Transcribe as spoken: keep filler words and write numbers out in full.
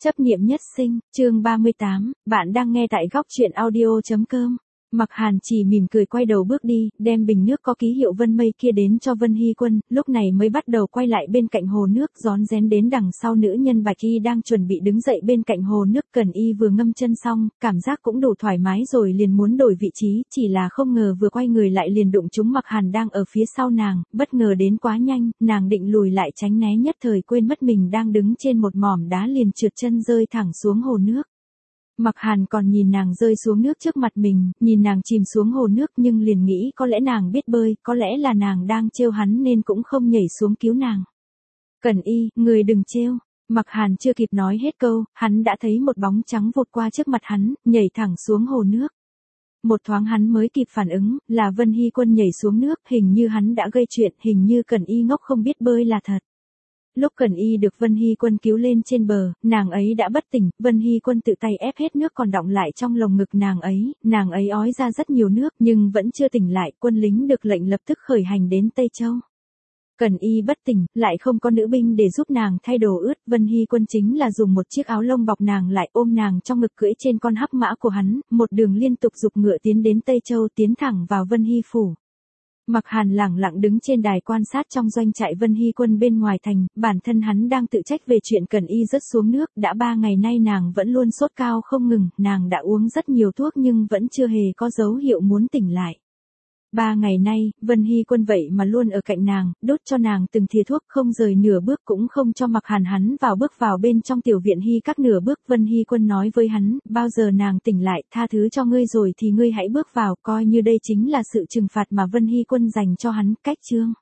Chấp niệm nhất sinh, chương ba mươi tám, bạn đang nghe tại góc truyện audio.com. Mặc Hàn chỉ mỉm cười quay đầu bước đi, đem bình nước có ký hiệu Vân Mây kia đến cho Vân Hy Quân, lúc này mới bắt đầu quay lại bên cạnh hồ nước, rón rén đến đằng sau nữ nhân Bạch Y đang chuẩn bị đứng dậy bên cạnh hồ nước. Cẩn Y vừa ngâm chân xong, cảm giác cũng đủ thoải mái rồi liền muốn đổi vị trí, chỉ là không ngờ vừa quay người lại liền đụng trúng Mặc Hàn đang ở phía sau nàng, bất ngờ đến quá nhanh, nàng định lùi lại tránh né nhất thời quên mất mình đang đứng trên một mỏm đá liền trượt chân rơi thẳng xuống hồ nước. Mặc Hàn còn nhìn nàng rơi xuống nước trước mặt mình, nhìn nàng chìm xuống hồ nước nhưng liền nghĩ có lẽ nàng biết bơi, có lẽ là nàng đang trêu hắn nên cũng không nhảy xuống cứu nàng. Cẩn Y, người đừng trêu. Mặc Hàn chưa kịp nói hết câu, hắn đã thấy một bóng trắng vụt qua trước mặt hắn, nhảy thẳng xuống hồ nước. Một thoáng hắn mới kịp phản ứng, là Vân Hy Quân nhảy xuống nước, hình như hắn đã gây chuyện, hình như Cẩn Y ngốc không biết bơi là thật. Lúc Cẩn Y được Vân Hy Quân cứu lên trên bờ, nàng ấy đã bất tỉnh, Vân Hy Quân tự tay ép hết nước còn đọng lại trong lồng ngực nàng ấy, nàng ấy ói ra rất nhiều nước nhưng vẫn chưa tỉnh lại, quân lính được lệnh lập tức khởi hành đến Tây Châu. Cẩn Y bất tỉnh, lại không có nữ binh để giúp nàng thay đồ ướt, Vân Hy Quân chính là dùng một chiếc áo lông bọc nàng lại, ôm nàng trong ngực cưỡi trên con hắc mã của hắn, một đường liên tục giục ngựa tiến đến Tây Châu, tiến thẳng vào Vân Hy phủ. Mặc Hàn lẳng lặng đứng trên đài quan sát trong doanh trại Vân Hy Quân bên ngoài thành, bản thân hắn đang tự trách về chuyện Cẩn Y rớt xuống nước, đã ba ngày nay nàng vẫn luôn sốt cao không ngừng, nàng đã uống rất nhiều thuốc nhưng vẫn chưa hề có dấu hiệu muốn tỉnh lại. Ba ngày nay, Vân Hy Quân vậy mà luôn ở cạnh nàng, đốt cho nàng từng thìa thuốc, không rời nửa bước, cũng không cho Mặc Hàn hắn vào bước vào bên trong tiểu viện Hy các nửa bước. Vân Hy Quân nói với hắn, bao giờ nàng tỉnh lại, tha thứ cho ngươi rồi thì ngươi hãy bước vào, coi như đây chính là sự trừng phạt mà Vân Hy Quân dành cho hắn. Cách chương